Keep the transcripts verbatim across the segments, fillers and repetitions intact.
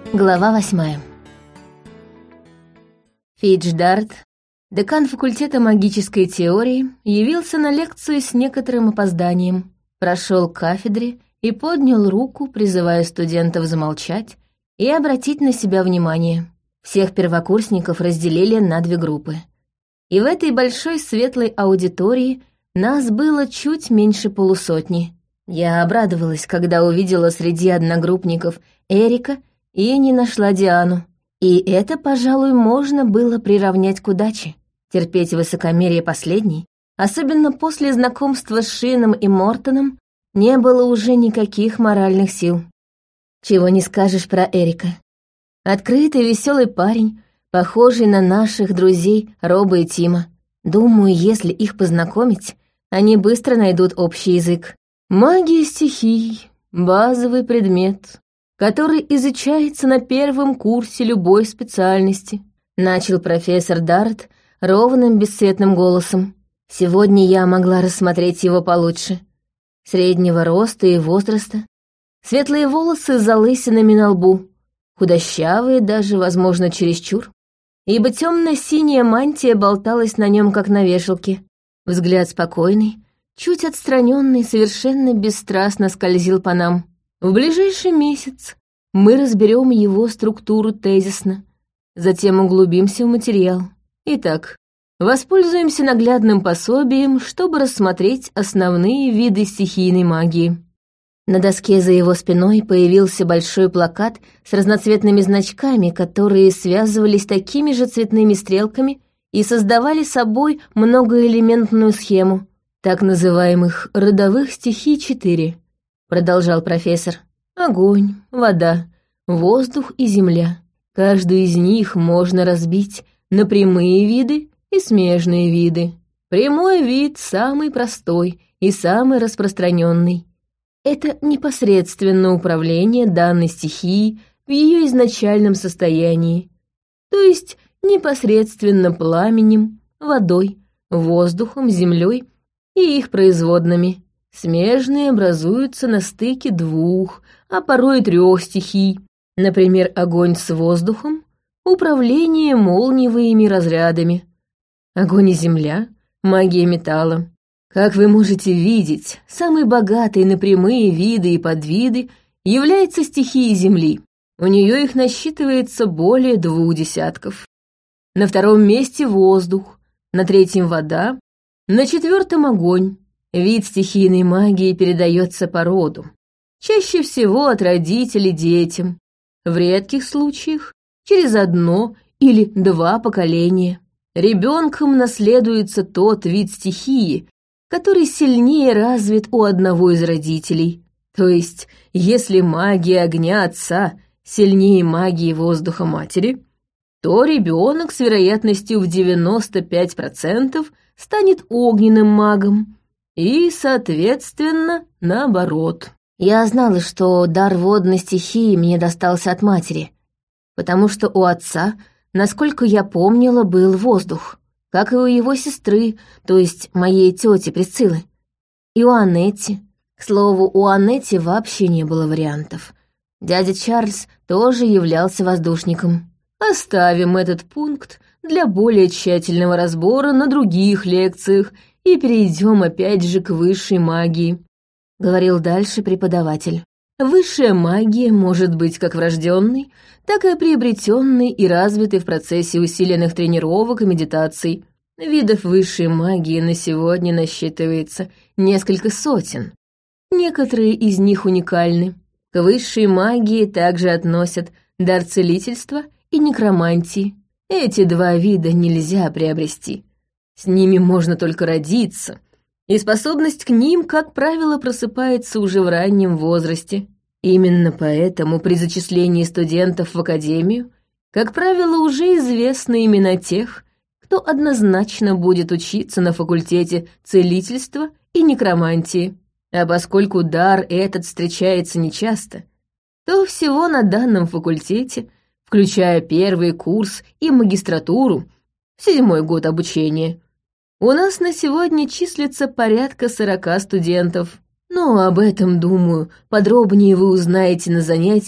Глава восьмая. Фидж Дарт, декан факультета магической теории, явился на лекцию с некоторым опозданием, прошел к кафедре и поднял руку, призывая студентов замолчать и обратить на себя внимание. Всех первокурсников разделили на две группы. И в этой большой светлой аудитории нас было чуть меньше полусотни. Я обрадовалась, когда увидела среди одногруппников Эрика и не нашла Диану. И это, пожалуй, можно было приравнять к удаче. Терпеть высокомерие последней, особенно после знакомства с Шином и Мортоном, не было уже никаких моральных сил. Чего не скажешь про Эрика. Открытый, веселый парень, похожий на наших друзей Роба и Тима. Думаю, если их познакомить, они быстро найдут общий язык. Магия стихий — базовый предмет, который изучается на первом курсе любой специальности, начал профессор Дарт ровным бесцветным голосом. Сегодня я могла рассмотреть его получше. Среднего роста и возраста, светлые волосы с залысинами на лбу, худощавые даже, возможно, чересчур, ибо темно-синяя мантия болталась на нем, как на вешалке. Взгляд спокойный, чуть отстраненный, совершенно бесстрастно скользил по нам. В ближайший месяц мы разберем его структуру тезисно, затем углубимся в материал. Итак, воспользуемся наглядным пособием, чтобы рассмотреть основные виды стихийной магии. На доске за его спиной появился большой плакат с разноцветными значками, которые связывались такими же цветными стрелками и создавали собой многоэлементную схему так называемых родовых стихий четыре, продолжал профессор. Огонь, вода, воздух и земля. Каждую из них можно разбить на прямые виды и смежные виды. Прямой вид самый простой и самый распространенный. Это непосредственно управление данной стихией в ее изначальном состоянии, то есть непосредственно пламенем, водой, воздухом, землей и их производными. Смежные образуются на стыке двух, а порой и трех стихий, например, огонь с воздухом, управление молниевыми разрядами, огонь и земля, магия металла. Как вы можете видеть, самой богатой на прямые виды и подвиды является стихия Земли. У нее их насчитывается более двух десятков. На втором месте воздух, на третьем вода, на четвертом огонь. Вид стихийной магии передается по роду. Чаще всего от родителей детям, в редких случаях через одно или два поколения. Ребенком наследуется тот вид стихии, который сильнее развит у одного из родителей. То есть, если магия огня отца сильнее магии воздуха матери, то ребенок с вероятностью в девяносто пять процентов станет огненным магом, и, соответственно, наоборот. Я знала, что дар водной стихии мне достался от матери, потому что у отца, насколько я помнила, был воздух, как и у его сестры, то есть моей тети Присциллы, и у Аннетти. К слову, у Аннетти вообще не было вариантов. Дядя Чарльз тоже являлся воздушником. Оставим этот пункт для более тщательного разбора на других лекциях и перейдем опять же к высшей магии, говорил дальше преподаватель. Высшая магия может быть как врожденной, так и приобретенной и развитой в процессе усиленных тренировок и медитаций. Видов высшей магии на сегодня насчитывается несколько сотен. Некоторые из них уникальны. К высшей магии также относят дар целительства и некромантии. Эти два вида нельзя приобрести. С ними можно только родиться, и способность к ним, как правило, просыпается уже в раннем возрасте. Именно поэтому при зачислении студентов в академию, как правило, уже известны имена тех, кто однозначно будет учиться на факультете целительства и некромантии. А поскольку дар этот встречается нечасто, то всего на данном факультете, включая первый курс и магистратуру, седьмой год обучения, у нас на сегодня числится порядка сорока студентов. Но об этом, думаю, подробнее вы узнаете на занятиях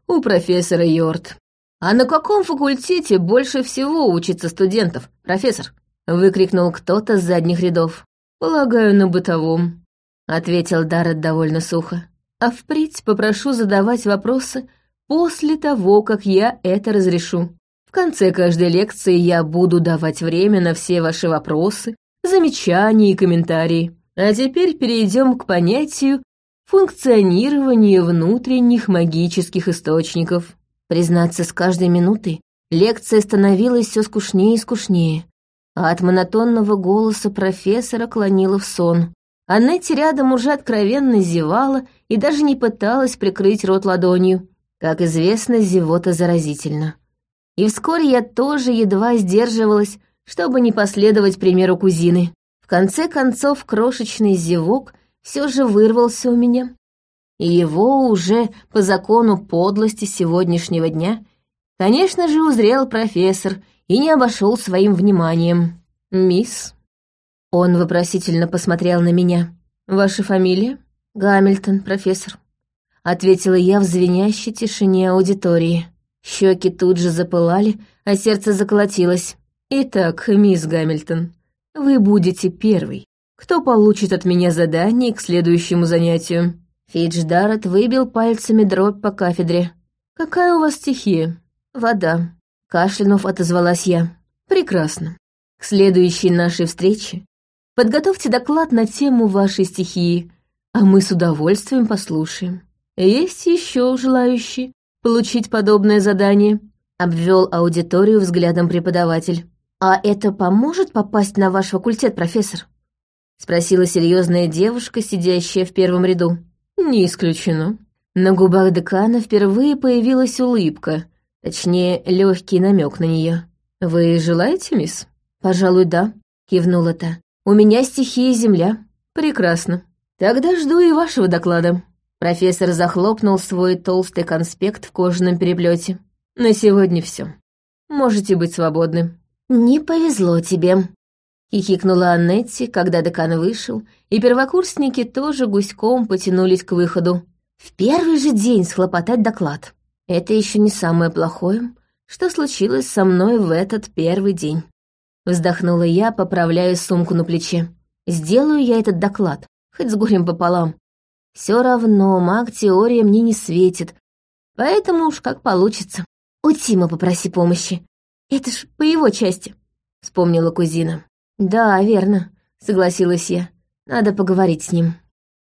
у профессора Йорт. А на каком факультете больше всего учатся студентов, профессор? Выкрикнул кто-то с задних рядов. Полагаю, на бытовом, ответил Даррет довольно сухо. А впредь попрошу задавать вопросы после того, как я это разрешу. В конце каждой лекции я буду давать время на все ваши вопросы, замечания и комментарии. А теперь перейдем к понятию функционирования внутренних магических источников. Признаться, с каждой минутой лекция становилась все скучнее и скучнее, а от монотонного голоса профессора клонила в сон. Аннетти рядом уже откровенно зевала и даже не пыталась прикрыть рот ладонью. Как известно, зевота заразительна. И вскоре я тоже едва сдерживалась, чтобы не последовать примеру кузины. В конце концов, крошечный зевок все же вырвался у меня. И его уже по закону подлости сегодняшнего дня, конечно же, узрел профессор и не обошел своим вниманием. «Мисс?» Он вопросительно посмотрел на меня. «Ваша фамилия?» «Гамильтон, профессор», — ответила я в звенящей тишине аудитории. Щеки тут же запылали, а сердце заколотилось. «Итак, мисс Гамильтон, вы будете первой, кто получит от меня задание к следующему занятию». Фидж Даррет выбил пальцами дробь по кафедре. «Какая у вас стихия?» «Вода», — кашлянув отозвалась я. «Прекрасно. К следующей нашей встрече подготовьте доклад на тему вашей стихии, а мы с удовольствием послушаем. Есть еще желающие получить подобное задание?» Обвел аудиторию взглядом преподаватель. «А это поможет попасть на ваш факультет, профессор?» Спросила серьезная девушка, сидящая в первом ряду. «Не исключено». На губах декана впервые появилась улыбка, точнее, легкий намек на нее. «Вы желаете, мисс?» «Пожалуй, да», — кивнула та. «У меня стихия земля». «Прекрасно. Тогда жду и вашего доклада». Профессор захлопнул свой толстый конспект в кожаном переплете. «На сегодня все. Можете быть свободны». «Не повезло тебе», — хихикнула Аннетти, когда декан вышел, и первокурсники тоже гуськом потянулись к выходу. «В первый же день схлопотать доклад. Это еще не самое плохое, что случилось со мной в этот первый день». Вздохнула я, поправляя сумку на плече. «Сделаю я этот доклад, хоть с горем пополам. Все равно маг-теория мне не светит, поэтому уж как получится. У Тима попроси помощи. Это ж по его части», — вспомнила кузина. «Да, верно», — согласилась я. «Надо поговорить с ним».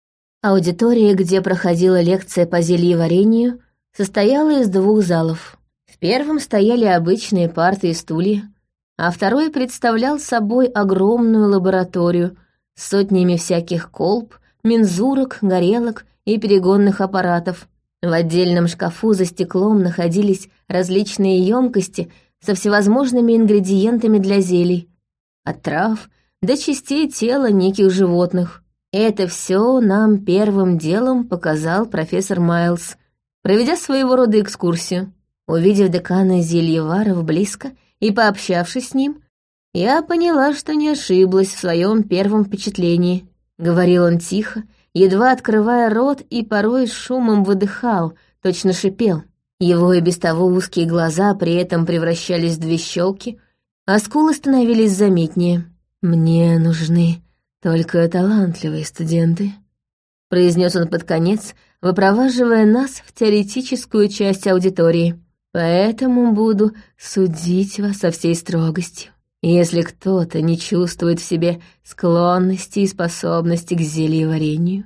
Аудитория, где проходила лекция по зельеварению, состояла из двух залов. В первом стояли обычные парты и стулья, а второй представлял собой огромную лабораторию с сотнями всяких колб, мензурок, горелок и перегонных аппаратов. В отдельном шкафу за стеклом находились различные емкости со всевозможными ингредиентами для зелий, от трав до частей тела неких животных. Это все нам первым делом показал профессор Майлз, проведя своего рода экскурсию. Увидев декана Зельеваров близко и пообщавшись с ним, я поняла, что не ошиблась в своем первом впечатлении. Говорил он тихо, едва открывая рот, и порой с шумом выдыхал, точно шипел. Его и без того узкие глаза при этом превращались в две щелки, а скулы становились заметнее. «Мне нужны только талантливые студенты», — произнес он под конец, выпроваживая нас в теоретическую часть аудитории. «Поэтому буду судить вас со всей строгостью. Если кто-то не чувствует в себе склонности и способности к зельеварению,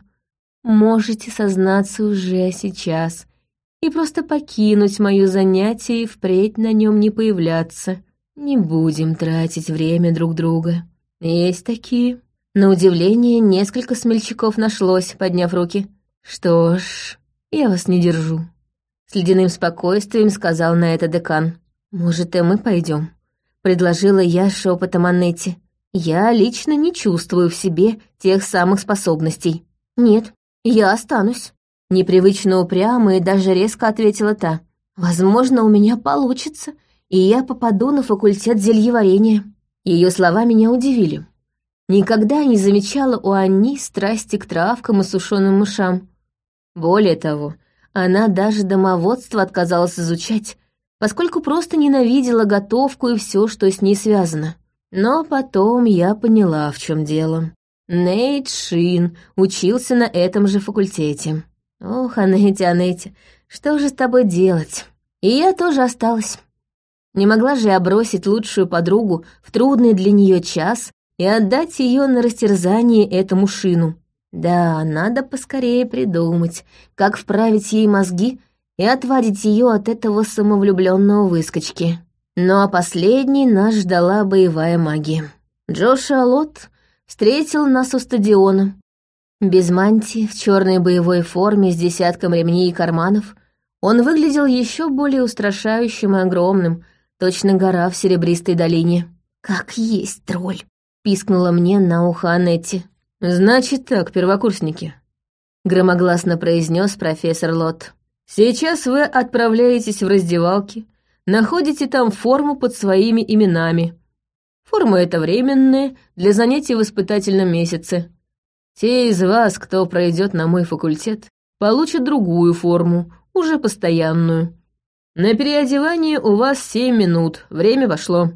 можете сознаться уже сейчас и просто покинуть моё занятие и впредь на нем не появляться. Не будем тратить время друг друга. Есть такие». На удивление, несколько смельчаков нашлось, подняв руки. «Что ж, я вас не держу», — с ледяным спокойствием сказал на это декан. «Может, и мы пойдем?» — предложила я шепотом Аннетти. «Я лично не чувствую в себе тех самых способностей». «Нет, я останусь», — непривычно упрямо и даже резко ответила та. «Возможно, у меня получится, и я попаду на факультет зельеварения». Ее слова меня удивили. Никогда не замечала у Анни страсти к травкам и сушеным мышам. Более того, она даже домоводство отказалась изучать, поскольку просто ненавидела готовку и все, что с ней связано. Но потом я поняла, в чем дело. Нейт Шин учился на этом же факультете. Ох, Анетти, Анетти, что же с тобой делать? И я тоже осталась. Не могла же я бросить лучшую подругу в трудный для нее час и отдать ее на растерзание этому Шину. Да, надо поскорее придумать, как вправить ей мозги и отвадить ее от этого самовлюбленного выскочки. Ну а последней нас ждала боевая магия. Джошуа Лот встретил нас у стадиона. Без мантии, в черной боевой форме с десятком ремней и карманов, он выглядел еще более устрашающим и огромным, точно гора в серебристой долине. «Как есть тролль!» — пискнула мне на ухо Анетти. «Значит так, первокурсники», — громогласно произнес профессор Лот. «Сейчас вы отправляетесь в раздевалки, находите там форму под своими именами. Форма эта временная, для занятий в испытательном месяце. Те из вас, кто пройдет на мой факультет, получат другую форму, уже постоянную. На переодевание у вас семь минут, время вошло».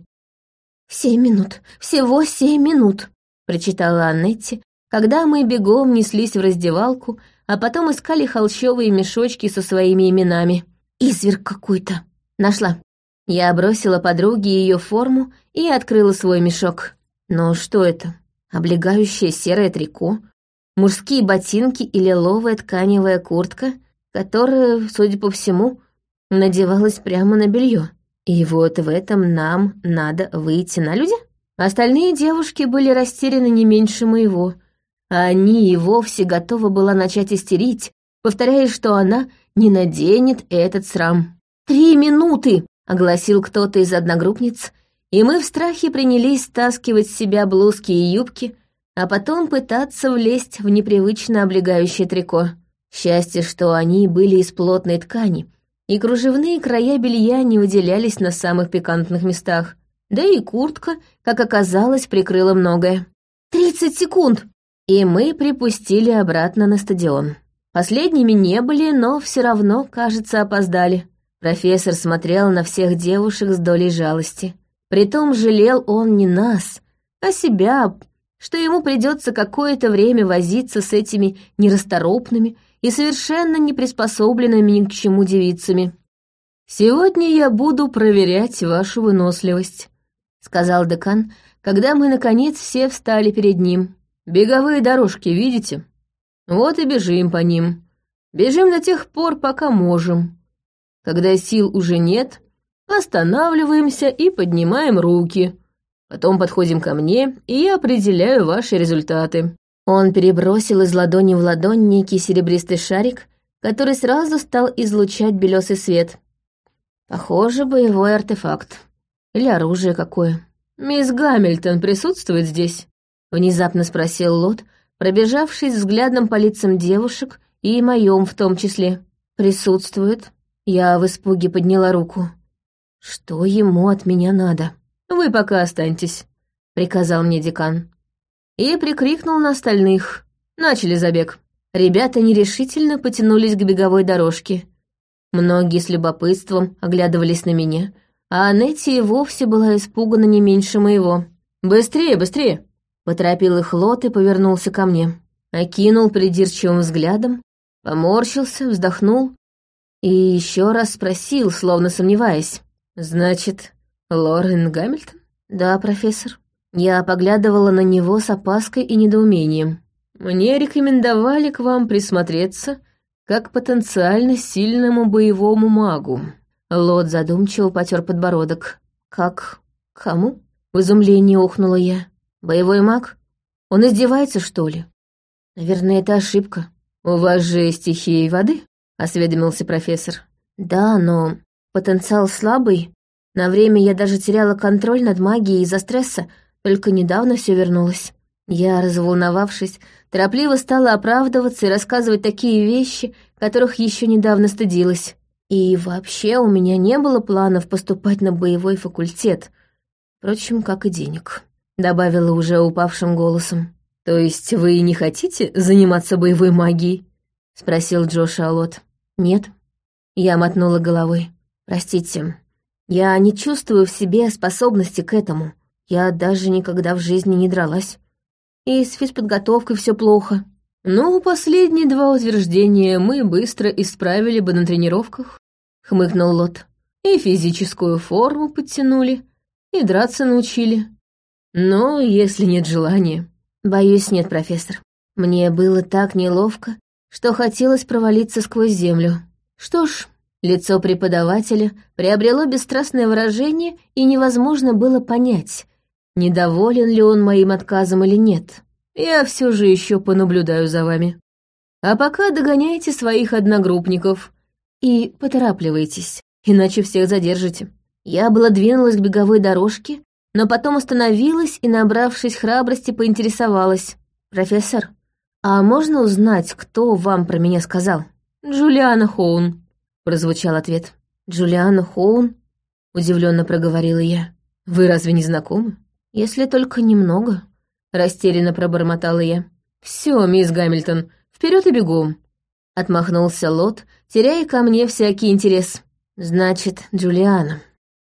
«Семь минут, всего семь минут», — прочитала Аннетти, когда мы бегом неслись в раздевалку, а потом искали холщовые мешочки со своими именами. «Изверг какой-то». Нашла. Я бросила подруге ее форму и открыла свой мешок. Но что это? Облегающее серое трико, мужские ботинки и лиловая тканевая куртка, которая, судя по всему, надевалась прямо на белье. И вот в этом нам надо выйти на люди? Остальные девушки были растеряны не меньше моего, а они и вовсе готова была начать истерить, повторяя, что она не наденет этот срам. «Три минуты!» — огласил кто-то из одногруппниц, и мы в страхе принялись стаскивать с себя блузки и юбки, а потом пытаться влезть в непривычно облегающее трико. Счастье, что они были из плотной ткани, и кружевные края белья не выделялись на самых пикантных местах. Да и куртка, как оказалось, прикрыла многое. «Тридцать секунд!» И мы припустили обратно на стадион. Последними не были, но все равно, кажется, опоздали. Профессор смотрел на всех девушек с долей жалости. Притом жалел он не нас, а себя, что ему придется какое-то время возиться с этими нерасторопными и совершенно не приспособленными ни к чему девицами. «Сегодня я буду проверять вашу выносливость», — сказал декан, когда мы, наконец, все встали перед ним. «Беговые дорожки видите? Вот и бежим по ним. Бежим до тех пор, пока можем. Когда сил уже нет, останавливаемся и поднимаем руки. Потом подходим ко мне, и я определяю ваши результаты». Он перебросил из ладони в ладонь некий серебристый шарик, который сразу стал излучать белесый свет. Похоже, боевой артефакт. Или оружие какое. «Мисс Гамильтон присутствует здесь?» — внезапно спросил Лот, пробежавшись взглядом по лицам девушек и моем в том числе. «Присутствует?» Я в испуге подняла руку. «Что ему от меня надо?» «Вы пока останьтесь», — приказал мне декан. И прикрикнул на остальных. Начали забег. Ребята нерешительно потянулись к беговой дорожке. Многие с любопытством оглядывались на меня, а Анетти и вовсе была испугана не меньше моего. «Быстрее, быстрее!» — поторопил их Лот и повернулся ко мне. Окинул придирчивым взглядом, поморщился, вздохнул и еще раз спросил, словно сомневаясь. «Значит, Лорен Гамильтон?» «Да, профессор». Я поглядывала на него с опаской и недоумением. «Мне рекомендовали к вам присмотреться как потенциально сильному боевому магу». Лот задумчиво потер подбородок. «Как? Кому?» В изумлении охнула я. «Боевой маг? Он издевается, что ли? Наверное, это ошибка». «У вас же стихия воды?» — осведомился профессор. «Да, но потенциал слабый. На время я даже теряла контроль над магией из-за стресса, только недавно все вернулось». Я, разволновавшись, торопливо стала оправдываться и рассказывать такие вещи, которых еще недавно стыдилась. И вообще у меня не было планов поступать на боевой факультет. Впрочем, как и денег. Добавила уже упавшим голосом. «То есть вы не хотите заниматься боевой магией?» — спросил Джошуа Лот. «Нет». Я мотнула головой. «Простите, я не чувствую в себе способности к этому. Я даже никогда в жизни не дралась. И с физподготовкой все плохо». «Ну, последние два утверждения мы быстро исправили бы на тренировках», — хмыкнул Лот. «И физическую форму подтянули, и драться научили. Но если нет желания...» «Боюсь, нет, профессор. Мне было так неловко, что хотелось провалиться сквозь землю. Что ж, лицо преподавателя приобрело бесстрастное выражение, и невозможно было понять, недоволен ли он моим отказом или нет. Я все же еще понаблюдаю за вами. А пока догоняйте своих одногруппников и поторапливайтесь, иначе всех задержите». Я была двинулась к беговой дорожке, но потом остановилась и, набравшись храбрости, поинтересовалась. «Профессор, а можно узнать, кто вам про меня сказал?» «Джулиана Хоун», — прозвучал ответ. «Джулиана Хоун?» — удивленно проговорила я. «Вы разве не знакомы?» «Если только немного», — растерянно пробормотала я. «Все, мисс Гамильтон, вперед и бегом», — отмахнулся Лот, теряя ко мне всякий интерес. «Значит, Джулиана».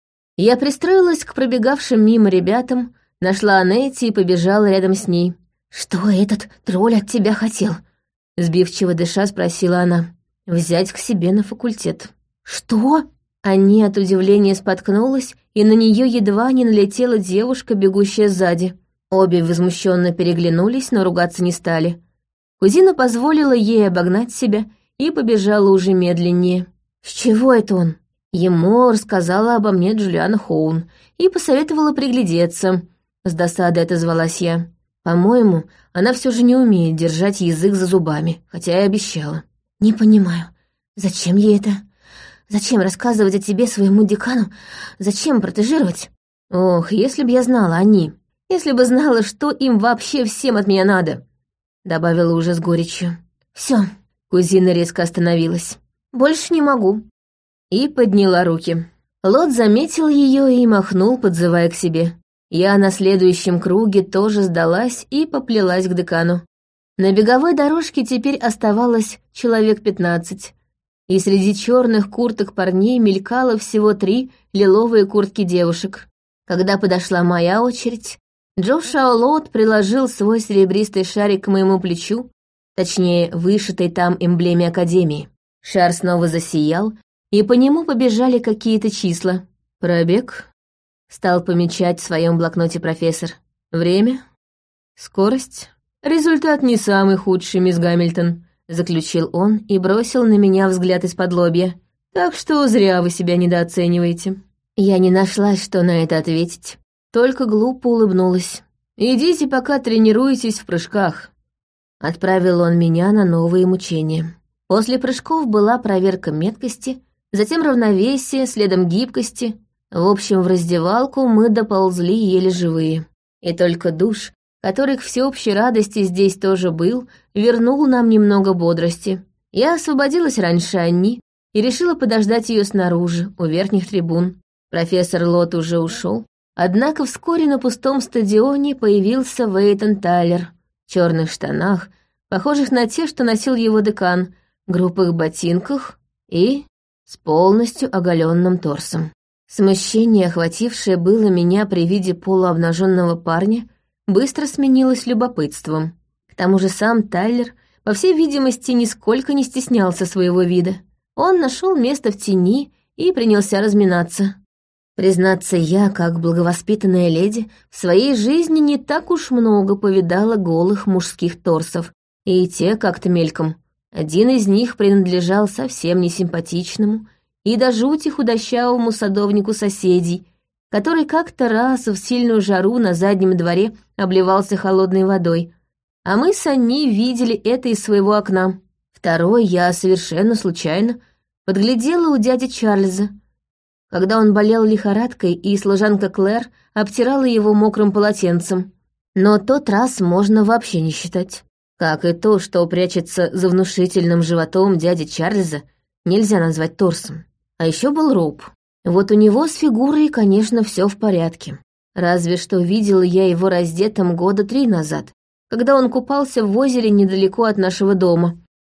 Я пристроилась к пробегавшим мимо ребятам, нашла Анетти и побежала рядом с ней. «Что этот тролль от тебя хотел?» — сбивчиво дыша спросила она. «Взять к себе на факультет». «Что?» Анни от удивления споткнулась, и на нее едва не налетела девушка, бегущая сзади. Обе возмущенно переглянулись, но ругаться не стали. Кузина позволила ей обогнать себя и побежала уже медленнее. «С чего это он?» Ему рассказала обо мне Джулиана Хоун и посоветовала приглядеться. С досадой отозвалась я. По-моему, она все же не умеет держать язык за зубами, хотя и обещала. «Не понимаю, зачем ей это? Зачем рассказывать о тебе своему декану? Зачем протежировать?» «Ох, если б я знала, они. Если бы знала, что им вообще всем от меня надо», — добавила уже с горечью. «Все», — кузина резко остановилась. «Больше не могу». И подняла руки. Лот заметил ее и махнул, подзывая к себе. Я на следующем круге тоже сдалась и поплелась к декану. На беговой дорожке теперь оставалось человек пятнадцать, и среди черных курток парней мелькало всего три лиловые куртки девушек. Когда подошла моя очередь, Джошуа Лот приложил свой серебристый шарик к моему плечу, точнее, вышитой там эмблеме Академии. Шар снова засиял, и по нему побежали какие-то числа. «Пробег», — стал помечать в своем блокноте профессор. «Время, скорость. Результат не самый худший, мисс Гамильтон», — заключил он и бросил на меня взгляд из-под лобья. «Так что зря вы себя недооцениваете». Я не нашла, что на это ответить, только глупо улыбнулась. «Идите, пока тренируетесь в прыжках», — отправил он меня на новые мучения. После прыжков была проверка меткости, затем равновесие, следом гибкости. В общем, в раздевалку мы доползли еле живые. И только душ, который к всеобщей радости здесь тоже был, вернул нам немного бодрости. Я освободилась раньше Анни и решила подождать ее снаружи, у верхних трибун. Профессор Лот уже ушел, однако вскоре на пустом стадионе появился Вейтон Тайлер в черных штанах, похожих на те, что носил его декан, грубых ботинках и с полностью оголенным торсом. Смущение, охватившее было меня при виде полуобнаженного парня, быстро сменилось любопытством. К тому же сам Тайлер, по всей видимости, нисколько не стеснялся своего вида. Он нашел место в тени и принялся разминаться. Признаться, я, как благовоспитанная леди, в своей жизни не так уж много повидала голых мужских торсов, и те как-то мельком. Один из них принадлежал совсем несимпатичному и до жути худощавому садовнику соседей, который как-то раз в сильную жару на заднем дворе обливался холодной водой, а мы с Анни видели это из своего окна. Второй я совершенно случайно подглядела у дяди Чарльза, когда он болел лихорадкой, и служанка Клэр обтирала его мокрым полотенцем. Но тот раз можно вообще не считать. Как и то, что прячется за внушительным животом дяди Чарльза, нельзя назвать торсом. А еще был Роб. Вот у него с фигурой, конечно, все в порядке. Разве что видела я его раздетым года три назад, когда он купался в озере недалеко от нашего дома.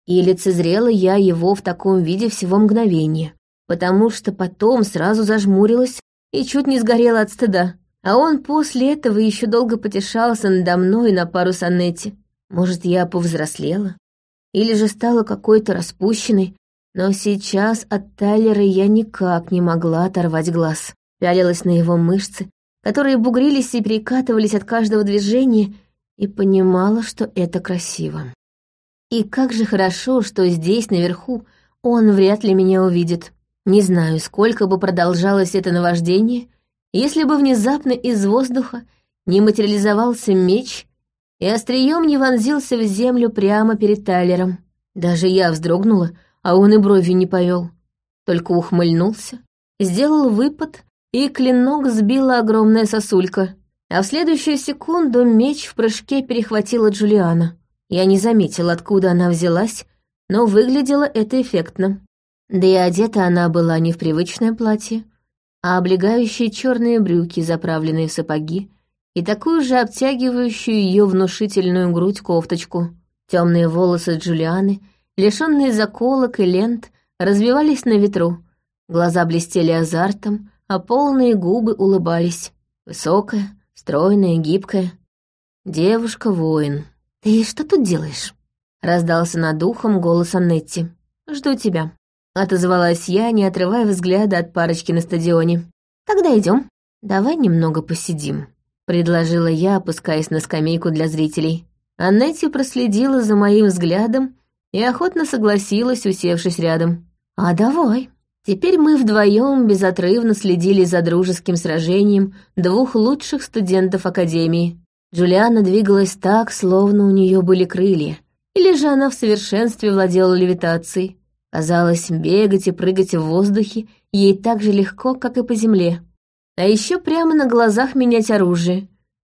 И лицезрела я его в таком виде всего мгновение, потому что потом сразу зажмурилась и чуть не сгорела от стыда. А он после этого еще долго потешался надо мной на пару с Аннетти. Может, я повзрослела? Или же стала какой-то распущенной? Но сейчас от Тайлера я никак не могла оторвать глаз. Пялилась на его мышцы, которые бугрились и перекатывались от каждого движения, и понимала, что это красиво. И как же хорошо, что здесь, наверху, он вряд ли меня увидит. Не знаю, сколько бы продолжалось это наваждение, если бы внезапно из воздуха не материализовался меч и острием не вонзился в землю прямо перед Тайлером. Даже я вздрогнула, а он и бровью не повел, только ухмыльнулся, сделал выпад, и клинок сбила огромная сосулька, а в следующую секунду меч в прыжке перехватила Джулиана. Я не заметила, откуда она взялась, но выглядело это эффектно. Да и одета она была не в привычное платье, а облегающие черные брюки, заправленные в сапоги, и такую же обтягивающую ее внушительную грудь кофточку. Темные волосы Джулианы, лишенные заколок и лент, развивались на ветру. Глаза блестели азартом, а полные губы улыбались. Высокая, стройная, гибкая. Девушка-воин. «Ты что тут делаешь?» — раздался над ухом голос Аннетти. «Жду тебя», — отозвалась я, не отрывая взгляда от парочки на стадионе. «Тогда идем. Давай немного посидим», — предложила я, опускаясь на скамейку для зрителей. Аннетти проследила за моим взглядом и охотно согласилась, усевшись рядом. «А давай». Теперь мы вдвоем безотрывно следили за дружеским сражением двух лучших студентов Академии. Джулиана двигалась так, словно у нее были крылья, или же она в совершенстве владела левитацией. Казалось, бегать и прыгать в воздухе ей так же легко, как и по земле. А еще прямо на глазах менять оружие.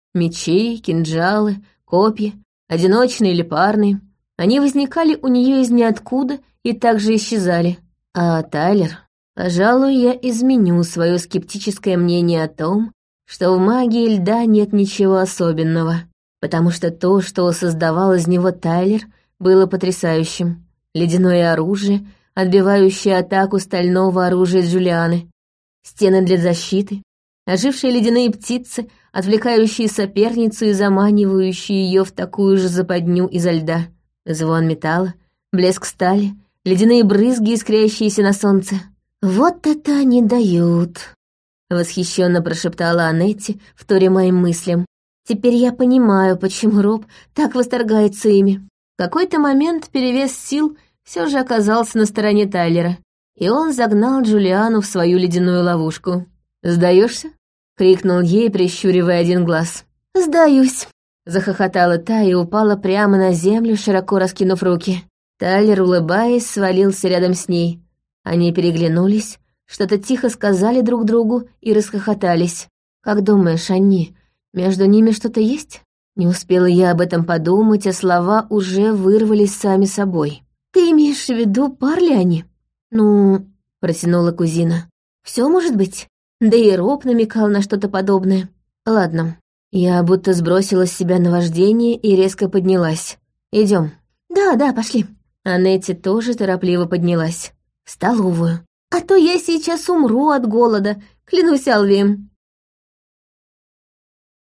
Мечи, кинжалы, копья, одиночные или парные. Они возникали у нее из ниоткуда и также исчезали. А Тайлер, пожалуй, я изменю свое скептическое мнение о том, что в магии льда нет ничего особенного, потому что то, что создавал из него Тайлер, было потрясающим. Ледяное оружие, отбивающее атаку стального оружия Джулианы, стены для защиты, ожившие ледяные птицы, отвлекающие соперницу и заманивающие ее в такую же западню изо льда, звон металла, блеск стали, ледяные брызги, искрящиеся на солнце. «Вот это они дают!» — восхищенно прошептала Аннетти, вторя моим мыслям. «Теперь я понимаю, почему Роб так восторгается ими». В какой-то момент перевес сил все же оказался на стороне Тайлера, и он загнал Джулиану в свою ледяную ловушку. «Сдаешься?» — крикнул ей, прищуривая один глаз. «Сдаюсь!» — захохотала та и упала прямо на землю, широко раскинув руки. Тайлер, улыбаясь, свалился рядом с ней. Они переглянулись, что-то тихо сказали друг другу и расхохотались. «Как думаешь, они, между ними что-то есть?» Не успела я об этом подумать, а слова уже вырвались сами собой. «Ты имеешь в виду, пар ли они?» «Ну...» — протянула кузина. «Все может быть. Да и Роб намекал на что-то подобное. Ладно». Я будто сбросила с себя наваждение и резко поднялась. Идем. «Да, да, пошли». Аннетти тоже торопливо поднялась. «В столовую. А то я сейчас умру от голода, клянусь Алвием».